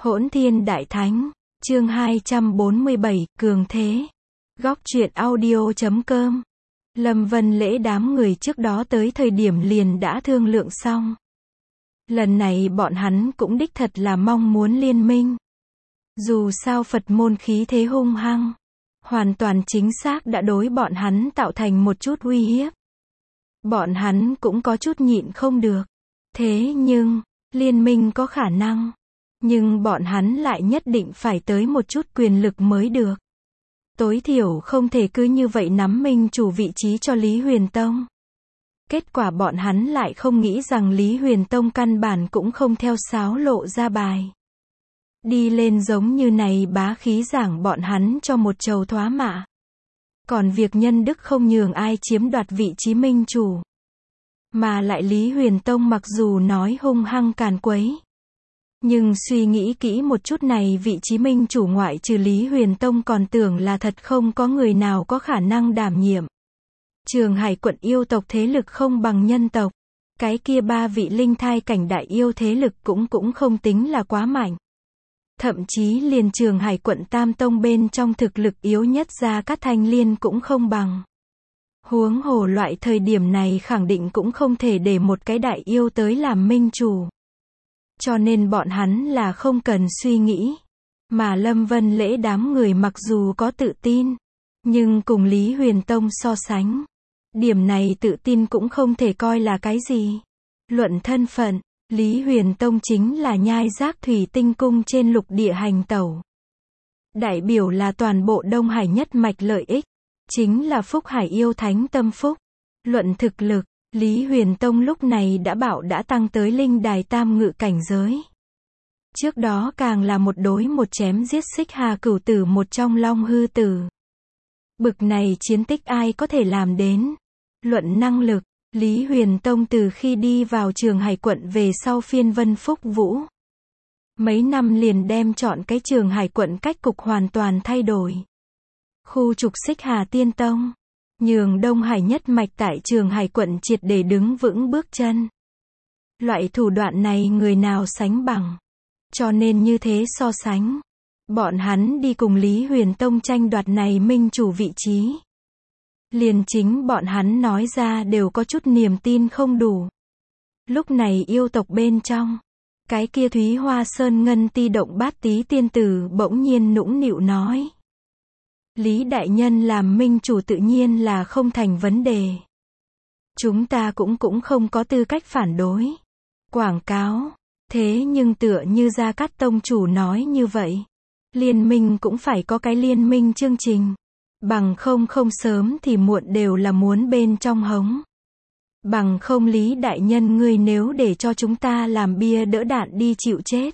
Hỗn Thiên Đại Thánh, chương 247, Cường Thế. Góc truyện audio.com. Lâm Vân Lễ đám người trước đó tới thời điểm liền đã thương lượng xong. Lần này bọn hắn cũng đích thật là mong muốn liên minh. Dù sao Phật môn khí thế hung hăng, hoàn toàn chính xác đã đối bọn hắn tạo thành một chút uy hiếp. Bọn hắn cũng có chút nhịn không được. Thế nhưng, liên minh có khả năng. Nhưng bọn hắn lại nhất định phải tới một chút quyền lực mới được. Tối thiểu không thể cứ như vậy nắm minh chủ vị trí cho Lý Huyền Tông. Kết quả bọn hắn lại không nghĩ rằng Lý Huyền Tông căn bản cũng không theo sáo lộ ra bài. Đi lên giống như này bá khí giảng bọn hắn cho một trầu thoá mạ. Còn việc nhân đức không nhường ai chiếm đoạt vị trí minh chủ. Mà lại Lý Huyền Tông mặc dù nói hung hăng càn quấy. Nhưng suy nghĩ kỹ một chút này vị trí minh chủ ngoại trừ Lý Huyền Tông còn tưởng là thật không có người nào có khả năng đảm nhiệm. Trường Hải quận yêu tộc thế lực không bằng nhân tộc. Cái kia ba vị linh thai cảnh đại yêu thế lực cũng không tính là quá mạnh. Thậm chí liền Trường Hải quận Tam Tông bên trong thực lực yếu nhất Gia Cát Thanh Liên cũng không bằng. Huống hồ loại thời điểm này khẳng định cũng không thể để một cái đại yêu tới làm minh chủ. Cho nên bọn hắn là không cần suy nghĩ. Mà Lâm Vân Lễ đám người mặc dù có tự tin, nhưng cùng Lý Huyền Tông so sánh, điểm này tự tin cũng không thể coi là cái gì. Luận thân phận, Lý Huyền Tông chính là nhai giác thủy tinh cung trên lục địa hành tẩu. Đại biểu là toàn bộ Đông Hải nhất mạch lợi ích, chính là Phúc Hải yêu thánh tâm phúc. Luận thực lực, Lý Huyền Tông lúc này đã tăng tới linh đài tam ngự cảnh giới. Trước đó càng là một đối một chém giết Xích Hà Cửu Tử một trong Long Hư Tử. Bực này chiến tích ai có thể làm đến. Luận năng lực, Lý Huyền Tông từ khi đi vào Trường Hải quận về sau phiên Vân Phúc Vũ. Mấy năm liền đem chọn cái Trường Hải quận cách cục hoàn toàn thay đổi. Khu trục Xích Hà Tiên Tông. Nhường Đông Hải nhất mạch tại Trường Hải quận triệt để đứng vững bước chân. Loại thủ đoạn này người nào sánh bằng. Cho nên như thế so sánh. Bọn hắn đi cùng Lý Huyền Tông tranh đoạt này minh chủ vị trí. Liền chính bọn hắn nói ra đều có chút niềm tin không đủ. Lúc này yêu tộc bên trong. Cái kia Thúy Hoa Sơn Ngân Ti Động Bát Tí tiên tử bỗng nhiên nũng nịu nói. Lý đại nhân làm minh chủ tự nhiên là không thành vấn đề. Chúng ta cũng không có tư cách phản đối. Quảng cáo. Thế nhưng tựa như Gia Cát Tông chủ nói như vậy. Liên minh cũng phải có cái liên minh chương trình. Bằng không sớm thì muộn đều là muốn bên trong hống. Bằng không Lý đại nhân ngươi nếu để cho chúng ta làm bia đỡ đạn đi chịu chết.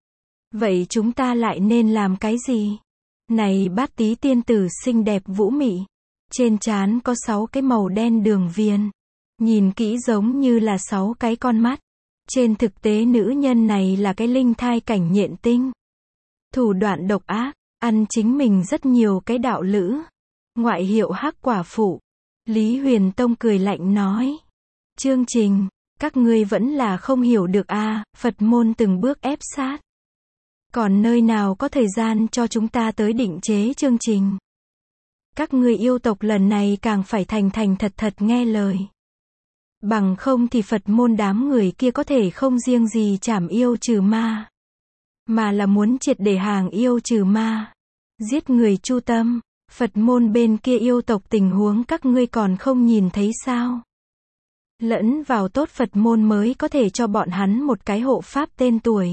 Vậy chúng ta lại nên làm cái gì? Này Bát Tí tiên tử xinh đẹp vũ mị. Trên trán có 6 cái màu đen đường viền. Nhìn kỹ giống như là 6 cái con mắt. Trên thực tế nữ nhân này là cái linh thai cảnh nhện tinh. Thủ đoạn độc ác, ăn chính mình rất nhiều cái đạo lữ. Ngoại hiệu Hắc Quả Phụ. Lý Huyền Tông cười lạnh nói. Chương trình, các ngươi vẫn là không hiểu được a, Phật môn từng bước ép sát. Còn nơi nào có thời gian cho chúng ta tới định chế chương trình. Các ngươi yêu tộc lần này càng phải thành thật nghe lời. Bằng không thì Phật môn đám người kia có thể không riêng gì trảm yêu trừ ma. Mà là muốn triệt để hàng yêu trừ ma. Giết người chu tâm. Phật môn bên kia yêu tộc tình huống các ngươi còn không nhìn thấy sao. Lẫn vào tốt Phật môn mới có thể cho bọn hắn một cái hộ pháp tên tuổi.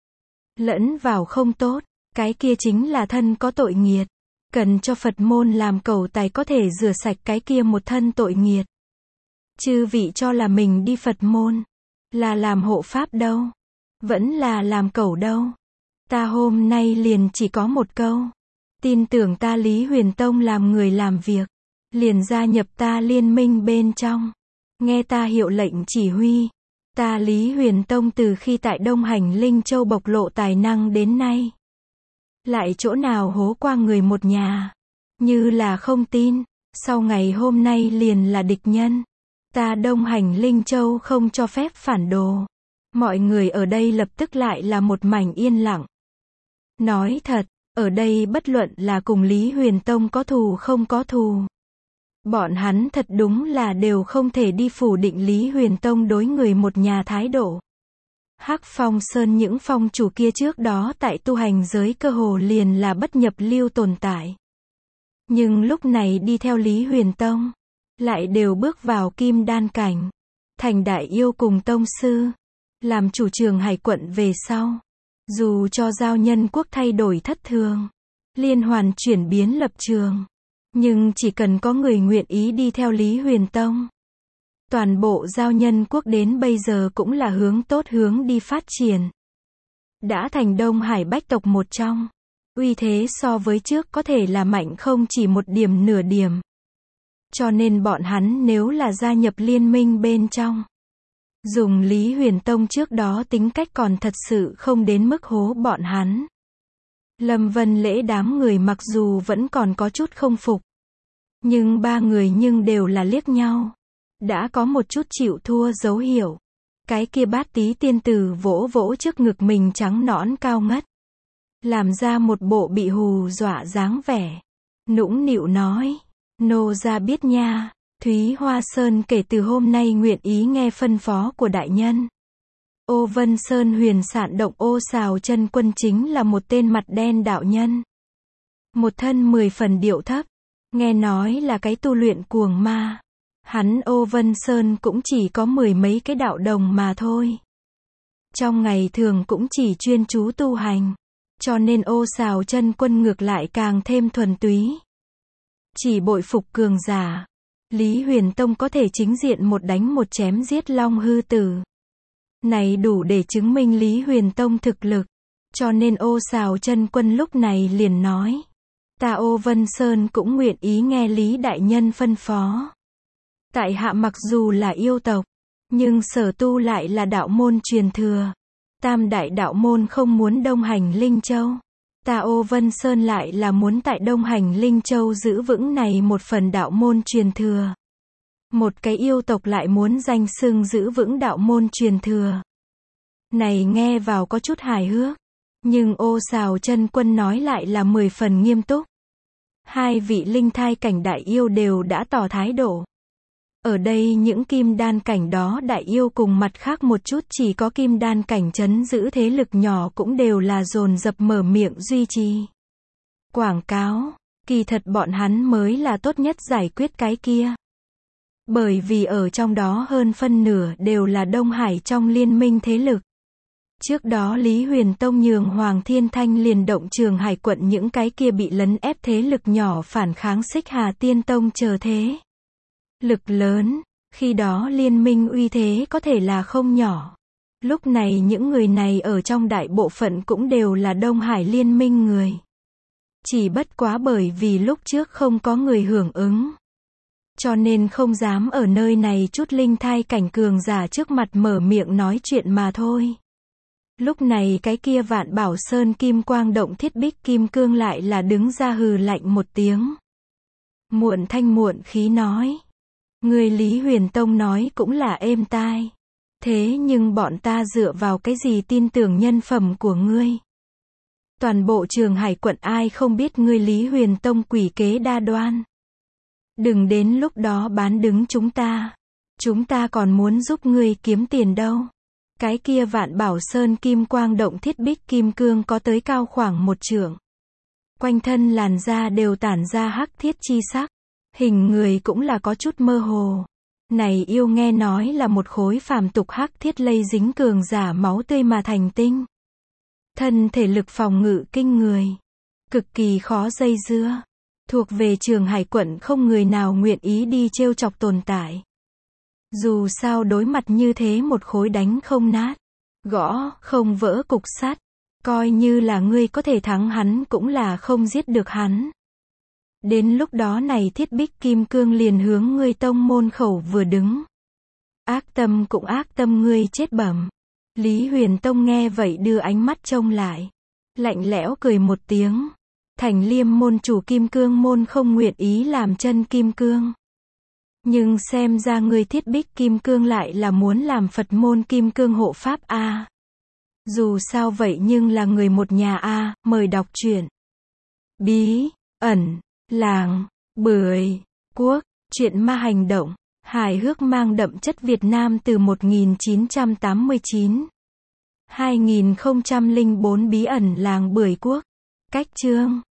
Lẫn vào không tốt, cái kia chính là thân có tội nghiệt. Cần cho Phật môn làm cầu tài có thể rửa sạch cái kia một thân tội nghiệt. Chư vị cho là mình đi Phật môn, là làm hộ pháp đâu, vẫn là làm cầu đâu. Ta hôm nay liền chỉ có một câu. Tin tưởng ta Lý Huyền Tông làm người làm việc, liền gia nhập ta liên minh bên trong. Nghe ta hiệu lệnh chỉ huy. Ta Lý Huyền Tông từ khi tại Đông Hành Linh Châu bộc lộ tài năng đến nay. Lại chỗ nào hố qua người một nhà. Như là không tin, sau ngày hôm nay liền là địch nhân. Ta Đông Hành Linh Châu không cho phép phản đồ. Mọi người ở đây lập tức lại là một mảnh yên lặng. Nói thật, ở đây bất luận là cùng Lý Huyền Tông có thù không có thù, bọn hắn thật đúng là đều không thể đi phủ định Lý Huyền Tông đối người một nhà thái độ. Hắc Phong Sơn những phong chủ kia trước đó tại tu hành giới cơ hồ liền là bất nhập lưu tồn tại. Nhưng lúc này đi theo Lý Huyền Tông, lại đều bước vào kim đan cảnh, thành đại yêu cùng tông sư, làm chủ Trường Hải quận về sau. Dù cho giao nhân quốc thay đổi thất thường, liên hoàn chuyển biến lập trường, nhưng chỉ cần có người nguyện ý đi theo Lý Huyền Tông, toàn bộ giao nhân quốc đến bây giờ cũng là hướng tốt hướng đi phát triển. Đã thành Đông Hải bách tộc một trong, uy thế so với trước có thể là mạnh không chỉ một điểm nửa điểm. Cho nên bọn hắn nếu là gia nhập liên minh bên trong, dùng Lý Huyền Tông trước đó tính cách còn thật sự không đến mức hố bọn hắn. Lâm Vân Lễ đám người mặc dù vẫn còn có chút không phục, nhưng ba người nhưng đều là liếc nhau, đã có một chút chịu thua dấu hiệu. Cái kia Bát Tý tiên tử vỗ vỗ trước ngực mình trắng nõn cao ngất, làm ra một bộ bị hù dọa dáng vẻ, nũng nịu nói, nô gia biết nha, Thúy Hoa Sơn kể từ hôm nay nguyện ý nghe phân phó của đại nhân. Ô Vân Sơn Huyền Sạn Động Ô Sào Chân Quân chính là một tên mặt đen đạo nhân, một thân 10 phần điệu thấp, nghe nói là cái tu luyện cuồng ma. Hắn Ô Vân Sơn cũng chỉ có 10 mấy cái đạo đồng mà thôi. Trong ngày thường cũng chỉ chuyên chú tu hành, cho nên Ô Sào Chân Quân ngược lại càng thêm thuần túy. Chỉ bội phục cường giả, Lý Huyền Tông có thể chính diện một đánh một chém giết Long Hư Tử. Này đủ để chứng minh Lý Huyền Tông thực lực. Cho nên Ô Sào Chân Quân lúc này liền nói, ta Ô Vân Sơn cũng nguyện ý nghe Lý đại nhân phân phó. Tại hạ mặc dù là yêu tộc, nhưng sở tu lại là đạo môn truyền thừa. Tam đại đạo môn không muốn đông hành Linh Châu. Ta Ô Vân Sơn lại là muốn tại đông hành Linh Châu giữ vững này một phần đạo môn truyền thừa. Một cái yêu tộc lại muốn danh xưng giữ vững đạo môn truyền thừa. Này nghe vào có chút hài hước, nhưng Ô Sào Chân Quân nói lại là 10 phần nghiêm túc. Hai vị linh thai cảnh đại yêu đều đã tỏ thái độ. Ở đây những kim đan cảnh đó đại yêu cùng mặt khác một chút chỉ có kim đan cảnh trấn giữ thế lực nhỏ cũng đều là dồn dập mở miệng duy trì. Quảng cáo, kỳ thật bọn hắn mới là tốt nhất giải quyết cái kia. Bởi vì ở trong đó hơn phân nửa đều là Đông Hải trong liên minh thế lực. Trước đó Lý Huyền Tông nhường Hoàng Thiên Thanh liền động Trường Hải quận những cái kia bị lấn ép thế lực nhỏ phản kháng Xích Hà Tiên Tông chờ thế lực lớn, khi đó liên minh uy thế có thể là không nhỏ. Lúc này những người này ở trong đại bộ phận cũng đều là Đông Hải liên minh người. Chỉ bất quá bởi vì lúc trước không có người hưởng ứng, cho nên không dám ở nơi này chút linh thai cảnh cường giả trước mặt mở miệng nói chuyện mà thôi. Lúc này cái kia Vạn Bảo Sơn Kim Quang Động Thiết Bích Kim Cương lại là đứng ra hừ lạnh một tiếng. Muộn thanh muộn khí nói, người Lý Huyền Tông nói cũng là êm tai. Thế nhưng bọn ta dựa vào cái gì tin tưởng nhân phẩm của ngươi? Toàn bộ Trường Hải quận ai không biết ngươi Lý Huyền Tông quỷ kế đa đoan. Đừng đến lúc đó bán đứng chúng ta còn muốn giúp ngươi kiếm tiền đâu. Cái kia Vạn Bảo Sơn Kim Quang Động Thiết Bích Kim Cương có tới cao khoảng 1 trượng. Quanh thân làn da đều tản ra hắc thiết chi sắc. Hình người cũng là có chút mơ hồ. Này yêu nghe nói là một khối phàm tục hắc thiết lây dính cường giả máu tươi mà thành tinh. Thân thể lực phòng ngự kinh người. Cực kỳ khó dây dưa. Thuộc về Trường Hải quận không người nào nguyện ý đi trêu chọc tồn tại. Dù sao đối mặt như thế một khối đánh không nát, gõ không vỡ cục sắt, coi như là ngươi có thể thắng hắn cũng là không giết được hắn. Đến lúc đó này Thiết Bích Kim Cương liền hướng ngươi tông môn khẩu vừa đứng. Ác tâm cũng ác tâm ngươi chết bẩm. Lý Huyền Tông nghe vậy đưa ánh mắt trông lại, lạnh lẽo cười một tiếng. Thành Liêm môn chủ Kim Cương môn không nguyện ý làm chân Kim Cương. Nhưng xem ra người Thiết Bích Kim Cương lại là muốn làm Phật môn Kim Cương hộ pháp a. Dù sao vậy nhưng là người một nhà a, Mời đọc truyện. Bí ẩn làng Bưởi Quốc, truyện ma hành động, hài hước mang đậm chất Việt Nam từ 1989. 2004 Bí ẩn làng Bưởi Quốc. Cách chương